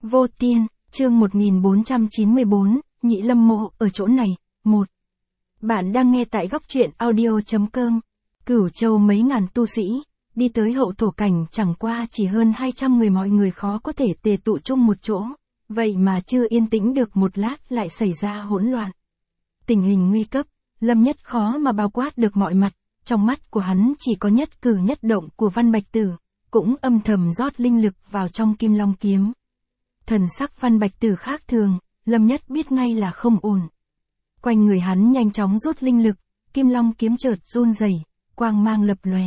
Vô Tiên, chương 1494, Nhị Lâm Mộ ở chỗ này. 1. Bạn đang nghe tại góc truyện audio.com. Cửu Châu mấy ngàn tu sĩ, đi tới hậu thổ cảnh chẳng qua chỉ hơn 200 người, mọi người khó có thể tề tụ chung một chỗ. Vậy mà chưa yên tĩnh được một lát lại xảy ra hỗn loạn. Tình hình nguy cấp, Lâm Nhất khó mà bao quát được mọi mặt, trong mắt của hắn chỉ có nhất cử nhất động của Văn Bạch Tử, cũng âm thầm rót linh lực vào trong Kim Long kiếm. Thần sắc Văn Bạch Tử khác thường, Lâm Nhất biết ngay là không ổn. Quanh người hắn nhanh chóng rút linh lực, Kim Long kiếm chợt run rẩy, quang mang lập lòe.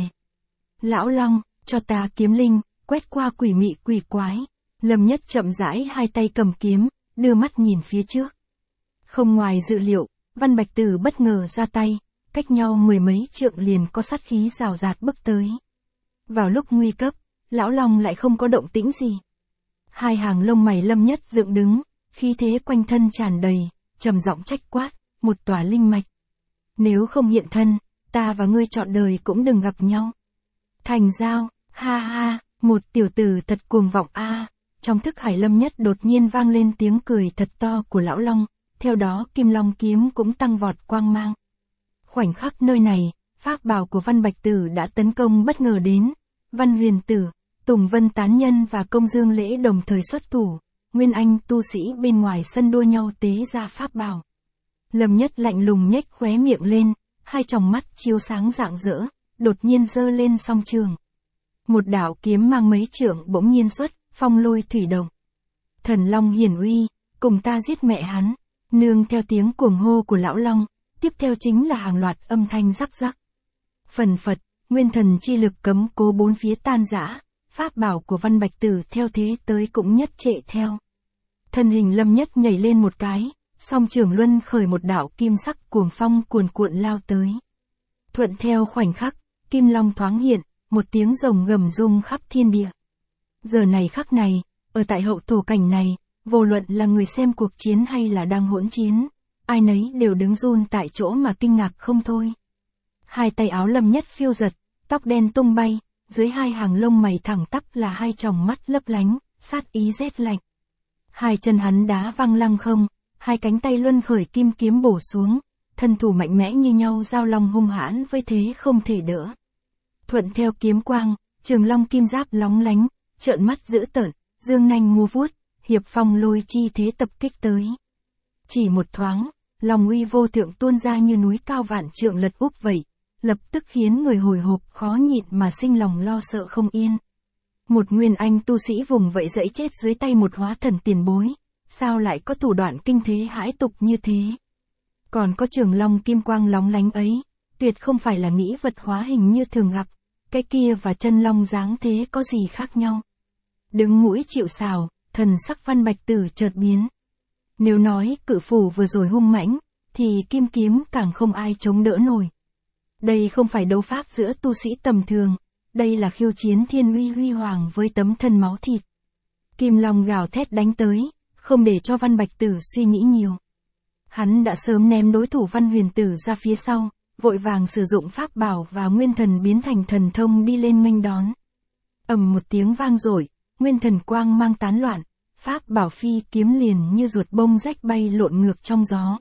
Lão Long, cho ta kiếm linh, quét qua quỷ mị quỷ quái. Lâm Nhất chậm rãi hai tay cầm kiếm, đưa mắt nhìn phía trước. Không ngoài dự liệu, Văn Bạch Tử bất ngờ ra tay, cách nhau mười mấy trượng liền có sát khí rào rạt bước tới. Vào lúc nguy cấp, Lão Long lại không có động tĩnh gì. Hai hàng lông mày Lâm Nhất dựng đứng, khí thế quanh thân tràn đầy, trầm giọng trách quát, một tòa linh mạch. Nếu không hiện thân, ta và ngươi trọn đời cũng đừng gặp nhau. Thành giao, ha ha, một tiểu tử thật cuồng vọng a. Trong thức hải Lâm Nhất đột nhiên vang lên tiếng cười thật to của Lão Long, theo đó Kim Long kiếm cũng tăng vọt quang mang. Khoảnh khắc nơi này, pháp bảo của Văn Bạch Tử đã tấn công bất ngờ đến. Văn Huyền Tử, Tùng Vân Tán Nhân và Công Dương Lễ đồng thời xuất thủ, Nguyên Anh tu sĩ bên ngoài sân đua nhau tế ra pháp bảo. Lâm Nhất lạnh lùng nhếch khóe miệng lên, hai tròng mắt chiếu sáng rạng rỡ, đột nhiên giơ lên song trường. Một đạo kiếm mang mấy trượng bỗng nhiên xuất, phong lôi thủy động. Thần Long hiển uy, cùng ta giết mẹ hắn. Nương theo tiếng cuồng hô của Lão Long, tiếp theo chính là hàng loạt âm thanh rắc rắc. Phần phật, nguyên thần chi lực cấm cố bốn phía tan rã, pháp bảo của Văn Bạch Tử theo thế tới cũng nhất trệ theo. Thân hình Lâm Nhất nhảy lên một cái, song trường luân khởi một đạo kim sắc cuồng phong cuồn cuộn lao tới. Thuận theo khoảnh khắc, Kim Long thoáng hiện, một tiếng rồng gầm rung khắp thiên địa. Giờ này khắc này, ở tại hậu thổ cảnh này, vô luận là người xem cuộc chiến hay là đang hỗn chiến, ai nấy đều đứng run tại chỗ mà kinh ngạc không thôi. Hai tay áo Lâm Nhất phiêu giật, tóc đen tung bay, dưới hai hàng lông mày thẳng tắp là hai tròng mắt lấp lánh, sát ý rét lạnh. Hai chân hắn đá văng lăng không, hai cánh tay luân khởi kim kiếm bổ xuống, thân thủ mạnh mẽ như nhau giao long hung hãn với thế không thể đỡ. Thuận theo kiếm quang, trường long kim giáp lóng lánh, trợn mắt dữ tợn, dương nanh múa vuốt, hiệp phong lôi chi thế tập kích tới. Chỉ một thoáng, long uy vô thượng tuôn ra như núi cao vạn trượng lật úp vậy, lập tức khiến người hồi hộp khó nhịn mà sinh lòng lo sợ không yên. Một nguyên anh tu sĩ vùng vậy dẫy chết dưới tay một hóa thần tiền bối, sao lại có thủ đoạn kinh thế hãi tục như thế? Còn có trường long kim quang lóng lánh ấy, tuyệt không phải là nghĩ vật hóa hình như thường gặp, cái kia và chân long dáng thế có gì khác nhau? Đứng mũi chịu sào, thần sắc Văn Bạch Tử chợt biến. Nếu nói cự phủ vừa rồi hung mãnh, thì kim kiếm càng không ai chống đỡ nổi. Đây không phải đấu pháp giữa tu sĩ tầm thường, đây là khiêu chiến thiên uy huy hoàng với tấm thân máu thịt. Kim Long gào thét đánh tới, không để cho Văn Bạch Tử suy nghĩ nhiều. Hắn đã sớm ném đối thủ Văn Huyền Tử ra phía sau, vội vàng sử dụng pháp bảo và nguyên thần biến thành thần thông đi lên nghênh đón. Ầm một tiếng vang dội, nguyên thần quang mang tán loạn, pháp bảo phi kiếm liền như ruột bông rách bay lộn ngược trong gió.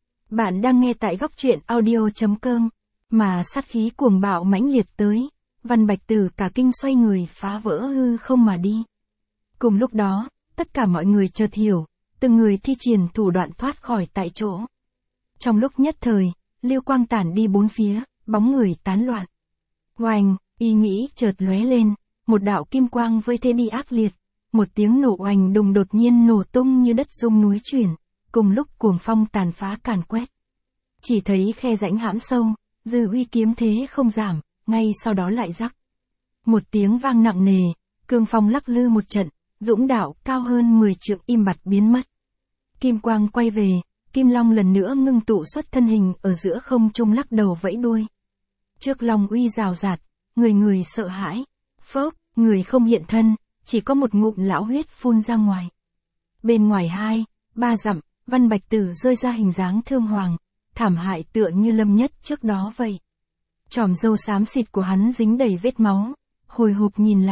Bạn đang nghe tại góc truyện audio.com, mà sát khí cuồng bạo mãnh liệt tới, Văn Bạch Tử cả kinh xoay người phá vỡ hư không mà đi. Cùng lúc đó, tất cả mọi người chợt hiểu, từng người thi triển thủ đoạn thoát khỏi tại chỗ. Trong lúc nhất thời, lưu quang tản đi bốn phía, bóng người tán loạn. Oanh, ý nghĩ chợt lóe lên, một đạo kim quang với thế đi ác liệt, một tiếng nổ oanh đùng đột nhiên nổ tung như đất rung núi chuyển, cùng lúc cuồng phong tàn phá càn quét. Chỉ thấy khe rãnh hãm sâu, dư uy kiếm thế không giảm, ngay sau đó lại rắc. Một tiếng vang nặng nề, cương phong lắc lư một trận, dũng đạo cao hơn 10 trượng im bặt biến mất. Kim quang quay về, Kim Long lần nữa ngưng tụ xuất thân hình ở giữa không trung lắc đầu vẫy đuôi. Trước long uy rào rạt, người người sợ hãi, phốc, người không hiện thân, chỉ có một ngụm lão huyết phun ra ngoài. Bên ngoài 2-3 dặm, Văn Bạch Tử rơi ra hình dáng thương hoàng, thảm hại tựa như Lâm Nhất trước đó vậy. Chòm râu xám xịt của hắn dính đầy vết máu, hồi hộp nhìn lại,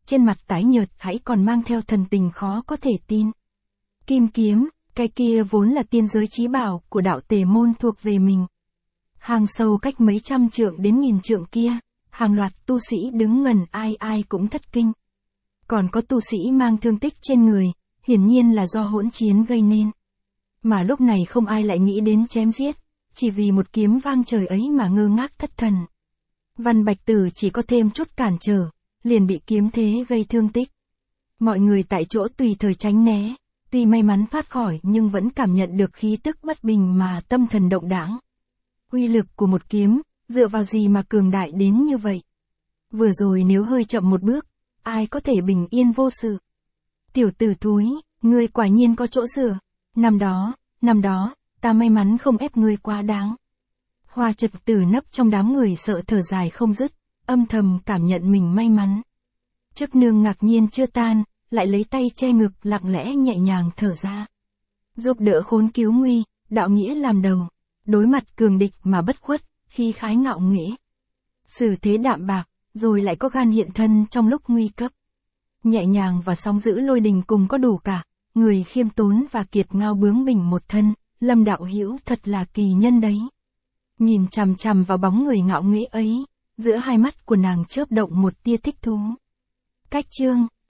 trên mặt tái nhợt hãy còn mang theo thần tình khó có thể tin. Kim kiếm, cái kia vốn là tiên giới chí bảo của đạo Tề môn thuộc về mình. Hàng sâu cách mấy trăm trượng đến nghìn trượng kia, hàng loạt tu sĩ đứng ngần ai ai cũng thất kinh. Còn có tu sĩ mang thương tích trên người, hiển nhiên là do hỗn chiến gây nên. Mà lúc này không ai lại nghĩ đến chém giết, chỉ vì một kiếm vang trời ấy mà ngơ ngác thất thần. Văn Bạch Tử chỉ có thêm chút cản trở, liền bị kiếm thế gây thương tích. Mọi người tại chỗ tùy thời tránh né, tuy may mắn thoát khỏi nhưng vẫn cảm nhận được khí tức bất bình mà tâm thần động đãng. Uy lực của một kiếm, dựa vào gì mà cường đại đến như vậy? Vừa rồi nếu hơi chậm một bước, ai có thể bình yên vô sự? Tiểu tử thúi, ngươi quả nhiên có chỗ sửa. Năm đó, ta may mắn không ép ngươi quá đáng. Hoa Trật Tử nấp trong đám người sợ thở dài không dứt, âm thầm cảm nhận mình may mắn. Chức nương ngạc nhiên chưa tan, lại lấy tay che ngực lặng lẽ nhẹ nhàng thở ra. Giúp đỡ khốn cứu nguy, đạo nghĩa làm đầu. Đối mặt cường địch mà bất khuất, khi khái ngạo nghễ. Xử thế đạm bạc, rồi lại có gan hiện thân trong lúc nguy cấp. Nhẹ nhàng và sóng dữ lôi đình cùng có đủ cả, người khiêm tốn và kiệt ngao bướng bỉnh một thân, Lâm đạo hữu thật là kỳ nhân đấy. Nhìn chằm chằm vào bóng người ngạo nghễ ấy, giữa hai mắt của nàng chớp động một tia thích thú. Cách chương